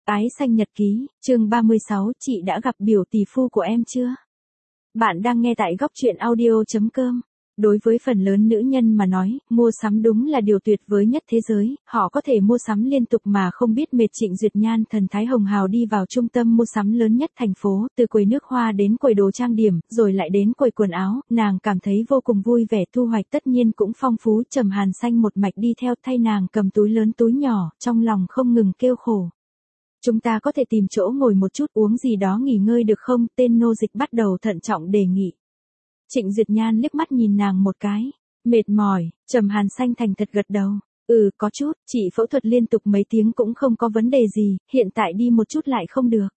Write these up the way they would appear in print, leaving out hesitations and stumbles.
Ái xanh nhật ký, chương 36, chị đã gặp biểu tỷ phu của em chưa? Bạn đang nghe tại góc truyện audio.com. Đối với phần lớn nữ nhân mà nói, mua sắm đúng là điều tuyệt vời nhất thế giới, họ có thể mua sắm liên tục mà không biết mệt. Trịnh Duyệt Nhan thần thái hồng hào đi vào trung tâm mua sắm lớn nhất thành phố, từ quầy nước hoa đến quầy đồ trang điểm, rồi lại đến quầy quần áo, nàng cảm thấy vô cùng vui vẻ. Thu hoạch tất nhiên cũng phong phú. Trầm Hàn Xanh một mạch đi theo thay nàng cầm túi lớn túi nhỏ, trong lòng không ngừng kêu khổ. Chúng ta có thể tìm chỗ ngồi một chút uống gì đó nghỉ ngơi được không? Tên nô dịch bắt đầu thận trọng đề nghị. Trịnh Duyệt Nhan liếc mắt nhìn nàng một cái. Mệt mỏi, Trầm Hàn Xanh thành thật gật đầu. Có chút, chị phẫu thuật liên tục mấy tiếng cũng không có vấn đề gì, hiện tại đi một chút lại không được.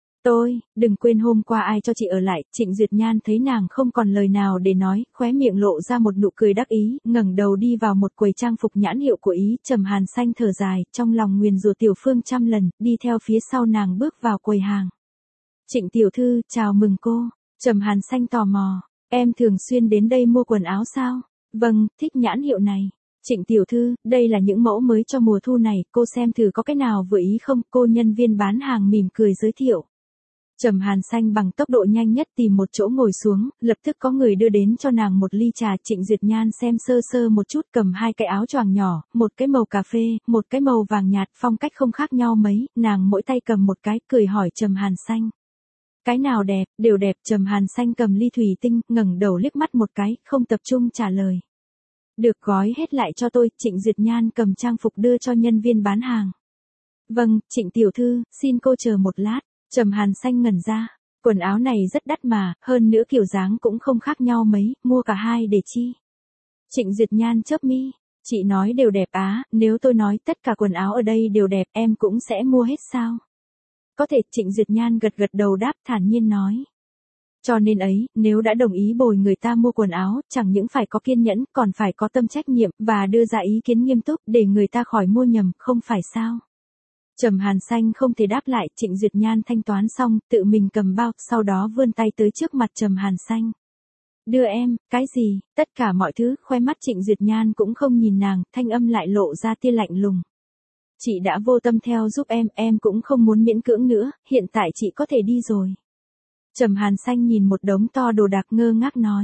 Đừng quên hôm qua ai cho chị ở lại. Trịnh Duyệt Nhan thấy nàng không còn lời nào để nói, khóe miệng lộ ra một nụ cười đắc ý, ngẩng đầu đi vào một quầy trang phục nhãn hiệu của Ý. Trầm Hàn Xanh thở dài, trong lòng nguyền rủa Tiểu Phương trăm lần, đi theo phía sau nàng bước vào quầy hàng. Trịnh tiểu thư, chào mừng cô. Trầm Hàn Xanh tò mò, em thường xuyên đến đây mua quần áo sao? Vâng, thích nhãn hiệu này. Trịnh tiểu thư, đây là những mẫu mới cho mùa thu này, cô xem thử có cái nào vừa ý không? Cô nhân viên bán hàng mỉm cười giới thiệu. Trầm Hàn Xanh bằng tốc độ nhanh nhất tìm một chỗ ngồi xuống, lập tức có người đưa đến cho nàng một ly trà. Trịnh Duyệt Nhan xem sơ sơ một chút, cầm hai cái áo choàng nhỏ, một cái màu cà phê, một cái màu vàng nhạt, phong cách không khác nhau mấy, nàng mỗi tay cầm một cái, cười hỏi Trầm Hàn Xanh. Cái nào đẹp? Đều đẹp. Trầm Hàn Xanh cầm ly thủy tinh, ngẩng đầu liếc mắt một cái, không tập trung trả lời. Được, gói hết lại cho tôi. Trịnh Duyệt Nhan cầm trang phục đưa cho nhân viên bán hàng. Vâng, Trịnh tiểu thư, xin cô chờ một lát. Trầm Hàn Xanh ngẩn ra, quần áo này rất đắt mà, hơn nữa kiểu dáng cũng không khác nhau mấy, mua cả hai để chi? Trịnh Duyệt Nhan chớp mi, chị nói đều đẹp á, nếu tôi nói tất cả quần áo ở đây đều đẹp, em cũng sẽ mua hết sao? Có thể. Trịnh Duyệt Nhan gật gật đầu đáp, thản nhiên nói. Cho nên ấy, nếu đã đồng ý bồi người ta mua quần áo, chẳng những phải có kiên nhẫn, còn phải có tâm trách nhiệm, và đưa ra ý kiến nghiêm túc, để người ta khỏi mua nhầm, không phải sao? Trầm Hàn Xanh không thể đáp lại. Trịnh Duyệt Nhan thanh toán xong, tự mình cầm bao, sau đó vươn tay tới trước mặt Trầm Hàn Xanh. Đưa em, cái gì? Tất cả mọi thứ. Khoe mắt Trịnh Duyệt Nhan cũng không nhìn nàng, thanh âm lại lộ ra tia lạnh lùng. Chị đã vô tâm theo giúp em cũng không muốn miễn cưỡng nữa, hiện tại chị có thể đi rồi. Trầm Hàn Xanh nhìn một đống to đồ đạc ngơ ngác nói.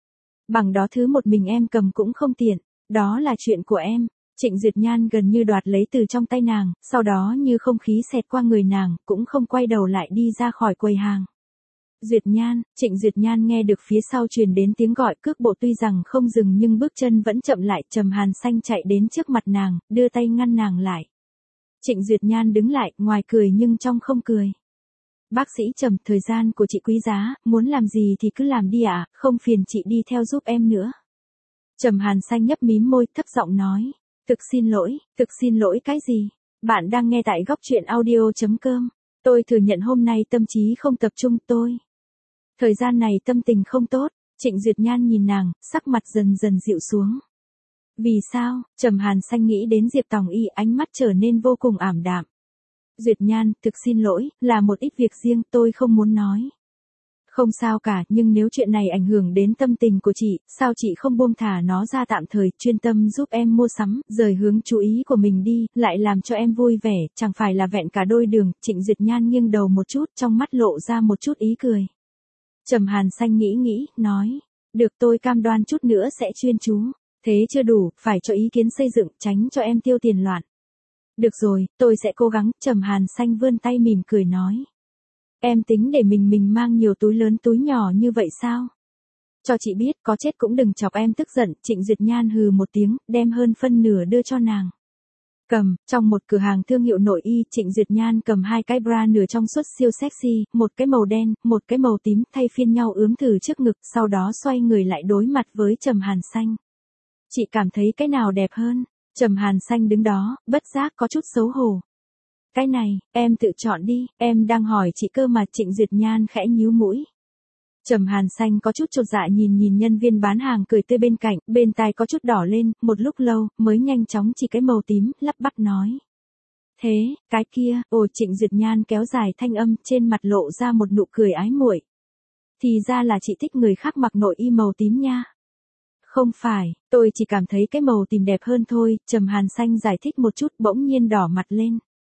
Bằng đó thứ một mình em cầm cũng không tiện, đó là chuyện của em. Trịnh Duyệt Nhan gần như đoạt lấy từ trong tay nàng, sau đó như không khí xẹt qua người nàng, cũng không quay đầu lại đi ra khỏi quầy hàng. Duyệt Nhan, Trịnh Duyệt Nhan nghe được phía sau truyền đến tiếng gọi, cước bộ tuy rằng không dừng nhưng bước chân vẫn chậm lại. Trầm Hàn Xanh chạy đến trước mặt nàng, đưa tay ngăn nàng lại. Trịnh Duyệt Nhan đứng lại, ngoài cười nhưng trong không cười. Bác sĩ Trầm, thời gian của chị quý giá, muốn làm gì thì cứ làm đi ạ, không phiền chị đi theo giúp em nữa. Trầm Hàn Xanh nhấp mím môi, thấp giọng nói. Thực xin lỗi cái gì? Bạn đang nghe tại góc truyện audio.com. Tôi thừa nhận hôm nay tâm trí không tập trung. Thời gian này tâm tình không tốt. Trịnh Duyệt Nhan nhìn nàng, sắc mặt dần dần dịu xuống. Vì sao? Trầm Hàn Xanh nghĩ đến Diệp Tòng Y, ánh mắt trở nên vô cùng ảm đạm. Duyệt Nhan, thực xin lỗi, là một ít việc riêng, tôi không muốn nói. Không sao cả, nhưng nếu chuyện này ảnh hưởng đến tâm tình của chị, sao chị không buông thả nó ra tạm thời, chuyên tâm giúp em mua sắm, rời hướng chú ý của mình đi, lại làm cho em vui vẻ, chẳng phải là vẹn cả đôi đường. Trịnh Duyệt Nhan nghiêng đầu một chút, trong mắt lộ ra một chút ý cười. Trầm Hàn Xanh nghĩ, nói. Được, tôi cam đoan chút nữa sẽ chuyên chú. Thế chưa đủ, phải cho ý kiến xây dựng, tránh cho em tiêu tiền loạn. Được rồi, tôi sẽ cố gắng. Trầm Hàn Xanh vươn tay mỉm cười nói. Em tính để mình mang nhiều túi lớn túi nhỏ như vậy sao? Cho chị biết, có chết cũng đừng chọc em tức giận. Trịnh Duyệt Nhan hừ một tiếng, đem hơn phân nửa đưa cho nàng. Trong một cửa hàng thương hiệu nội y, Trịnh Duyệt Nhan cầm hai cái bra nửa trong suốt siêu sexy, một cái màu đen, một cái màu tím, thay phiên nhau ướm thử trước ngực, sau đó xoay người lại đối mặt với Trầm Hàn Xanh. Chị cảm thấy cái nào đẹp hơn? Trầm Hàn Xanh đứng đó, bất giác có chút xấu hổ. Cái này, em tự chọn đi, em đang hỏi chị cơ mà. Trịnh Duyệt Nhan khẽ nhíu mũi. Trầm Hàn Xanh có chút chột dạ nhìn nhân viên bán hàng cười tươi bên cạnh, bên tai có chút đỏ lên, một lúc lâu, mới nhanh chóng chỉ cái màu tím, lắp bắp nói. Thế, cái kia, Trịnh Duyệt Nhan kéo dài thanh âm, trên mặt lộ ra một nụ cười ái muội. Thì ra là chị thích người khác mặc nội y màu tím nha. Không phải, tôi chỉ cảm thấy cái màu tím đẹp hơn thôi. Trầm Hàn Xanh giải thích một chút, bỗng nhiên đỏ mặt lên.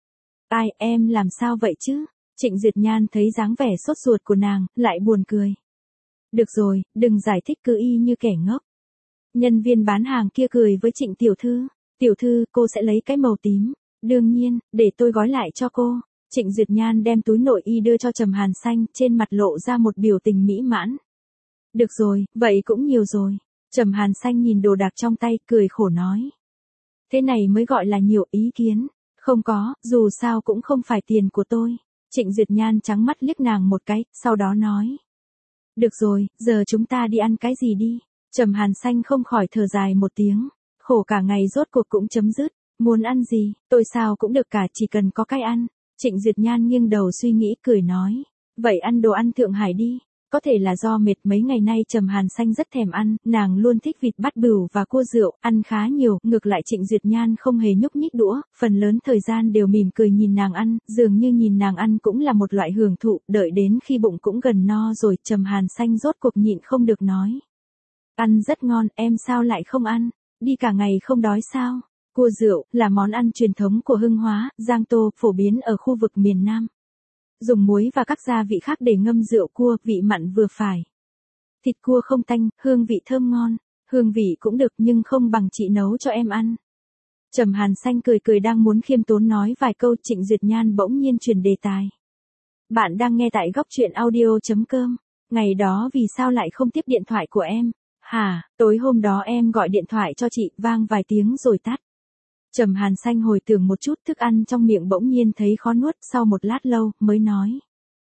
Ai, em làm sao vậy chứ? Trịnh Duyệt Nhan thấy dáng vẻ sốt ruột của nàng, lại buồn cười. Được rồi, đừng giải thích cứ y như kẻ ngốc. Nhân viên bán hàng kia cười với Trịnh tiểu thư. Tiểu thư, cô sẽ lấy cái màu tím. Đương nhiên, để tôi gói lại cho cô. Trịnh Duyệt Nhan đem túi nội y đưa cho Trầm Hàn Xanh, trên mặt lộ ra một biểu tình mỹ mãn. Được rồi, vậy cũng nhiều rồi. Trầm Hàn Xanh nhìn đồ đạc trong tay, cười khổ nói. Thế này mới gọi là nhiều ý kiến. Không có, dù sao cũng không phải tiền của tôi. Trịnh Duyệt Nhan trắng mắt liếc nàng một cái, sau đó nói. Được rồi, giờ chúng ta đi ăn cái gì đi? Trầm Hàn Xanh không khỏi thở dài một tiếng. Khổ cả ngày rốt cuộc cũng chấm dứt. Muốn ăn gì, tôi sao cũng được cả, chỉ cần có cái ăn. Trịnh Duyệt Nhan nghiêng đầu suy nghĩ cười nói. Vậy ăn đồ ăn Thượng Hải đi. Có thể là do mệt mấy ngày nay Trầm Hàn Xanh rất thèm ăn, nàng luôn thích vịt bát bửu và cua rượu, ăn khá nhiều, ngược lại Trịnh Duyệt Nhan không hề nhúc nhích đũa, phần lớn thời gian đều mỉm cười nhìn nàng ăn, dường như nhìn nàng ăn cũng là một loại hưởng thụ, đợi đến khi bụng cũng gần no rồi, Trầm Hàn Xanh rốt cuộc nhịn không được nói. Ăn rất ngon, em sao lại không ăn? Đi cả ngày không đói sao? Cua rượu là món ăn truyền thống của Hưng Hóa, Giang Tô, phổ biến ở khu vực miền Nam. Dùng muối và các gia vị khác để ngâm rượu cua, vị mặn vừa phải. Thịt cua không tanh, hương vị thơm ngon. Hương vị cũng được nhưng không bằng chị nấu cho em ăn. Trầm Hàn Xanh cười cười đang muốn khiêm tốn nói vài câu, Trịnh Duyệt Nhan bỗng nhiên chuyển đề tài. Bạn đang nghe tại góc truyện audio.com. Ngày đó vì sao lại không tiếp điện thoại của em? Hả, tối hôm đó em gọi điện thoại cho chị, vang vài tiếng rồi tắt. Trầm Hàn Xanh hồi tưởng một chút, thức ăn trong miệng bỗng nhiên thấy khó nuốt, sau một lát lâu, mới nói.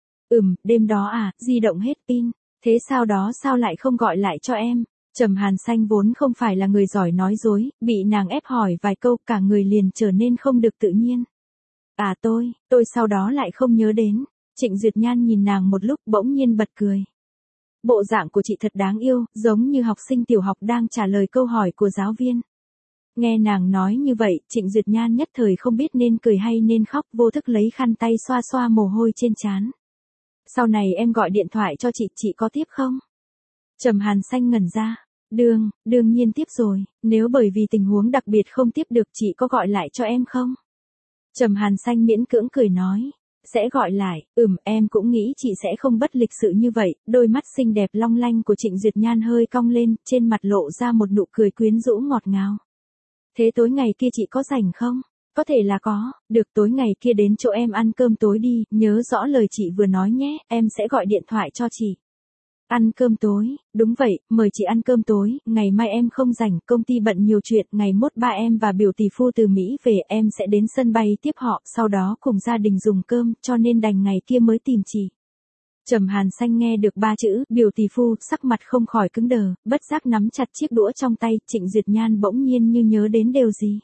Đêm đó à, di động hết pin, thế sao đó sao lại không gọi lại cho em? Trầm Hàn Xanh vốn không phải là người giỏi nói dối, bị nàng ép hỏi vài câu, cả người liền trở nên không được tự nhiên. À tôi sau đó lại không nhớ đến. Trịnh Duyệt Nhan nhìn nàng một lúc bỗng nhiên bật cười. Bộ dạng của chị thật đáng yêu, giống như học sinh tiểu học đang trả lời câu hỏi của giáo viên. Nghe nàng nói như vậy, Trịnh Duyệt Nhan nhất thời không biết nên cười hay nên khóc, vô thức lấy khăn tay xoa xoa mồ hôi trên trán. Sau này em gọi điện thoại cho chị có tiếp không? Trầm Hàn Xanh ngẩn ra. Đương nhiên tiếp rồi, nếu bởi vì tình huống đặc biệt không tiếp được chị có gọi lại cho em không? Trầm Hàn Xanh miễn cưỡng cười nói. Sẽ gọi lại, em cũng nghĩ chị sẽ không bất lịch sự như vậy, đôi mắt xinh đẹp long lanh của Trịnh Duyệt Nhan hơi cong lên, trên mặt lộ ra một nụ cười quyến rũ ngọt ngào. Thế tối ngày kia chị có rảnh không? Có thể là có, được tối ngày kia đến chỗ em ăn cơm tối đi, nhớ rõ lời chị vừa nói nhé, em sẽ gọi điện thoại cho chị. Ăn cơm tối, đúng vậy, mời chị ăn cơm tối, ngày mai em không rảnh, công ty bận nhiều chuyện, ngày mốt ba em và biểu tỷ phu từ Mỹ về, em sẽ đến sân bay tiếp họ, sau đó cùng gia đình dùng cơm, cho nên đành ngày kia mới tìm chị. Trầm Hàn Xanh nghe được ba chữ, biểu tỷ phu, sắc mặt không khỏi cứng đờ, bất giác nắm chặt chiếc đũa trong tay, Trịnh Duyệt Nhan bỗng nhiên như nhớ đến điều gì.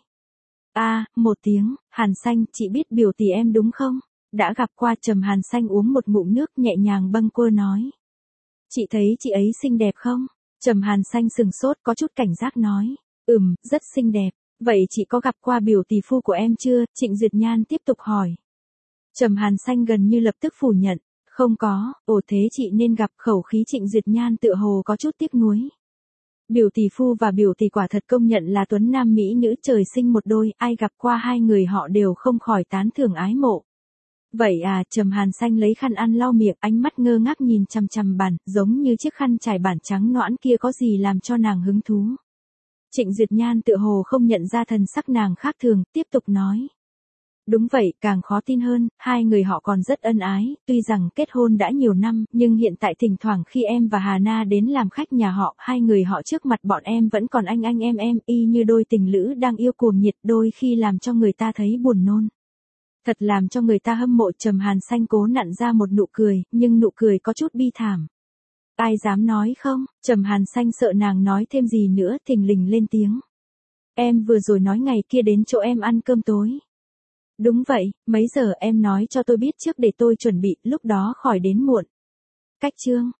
Một tiếng, Hàn Xanh, chị biết biểu tỷ em đúng không? Đã gặp qua. Trầm Hàn Xanh uống một ngụm nước nhẹ nhàng bâng quơ nói. Chị thấy chị ấy xinh đẹp không? Trầm Hàn Xanh sừng sốt có chút cảnh giác nói. Rất xinh đẹp. Vậy chị có gặp qua biểu tỷ phu của em chưa? Trịnh Duyệt Nhan tiếp tục hỏi. Trầm Hàn Xanh gần như lập tức phủ nhận. Không có, thế chị nên gặp. Khẩu khí Trịnh Duyệt Nhan tựa hồ có chút tiếc nuối. Biểu tỷ phu và biểu tỷ quả thật công nhận là tuấn nam mỹ nữ trời sinh một đôi, ai gặp qua hai người họ đều không khỏi tán thưởng ái mộ. Vậy à, Trầm Hàn Xanh lấy khăn ăn lau miệng, ánh mắt ngơ ngác nhìn chằm chằm bàn, giống như chiếc khăn trải bản trắng nõn kia có gì làm cho nàng hứng thú. Trịnh Duyệt Nhan tựa hồ không nhận ra thần sắc nàng khác thường, tiếp tục nói. Đúng vậy, càng khó tin hơn, hai người họ còn rất ân ái, tuy rằng kết hôn đã nhiều năm, nhưng hiện tại thỉnh thoảng khi em và Hà Na đến làm khách nhà họ, hai người họ trước mặt bọn em vẫn còn anh em, y như đôi tình lữ đang yêu cuồng nhiệt, đôi khi làm cho người ta thấy buồn nôn. Thật làm cho người ta hâm mộ. Trầm Hàn Xanh cố nặn ra một nụ cười, nhưng nụ cười có chút bi thảm. Ai dám nói không? Trầm Hàn Xanh sợ nàng nói thêm gì nữa, thình lình lên tiếng. Em vừa rồi nói ngày kia đến chỗ em ăn cơm tối. Đúng vậy, mấy giờ em nói cho tôi biết trước để tôi chuẩn bị, lúc đó khỏi đến muộn. Cách chương.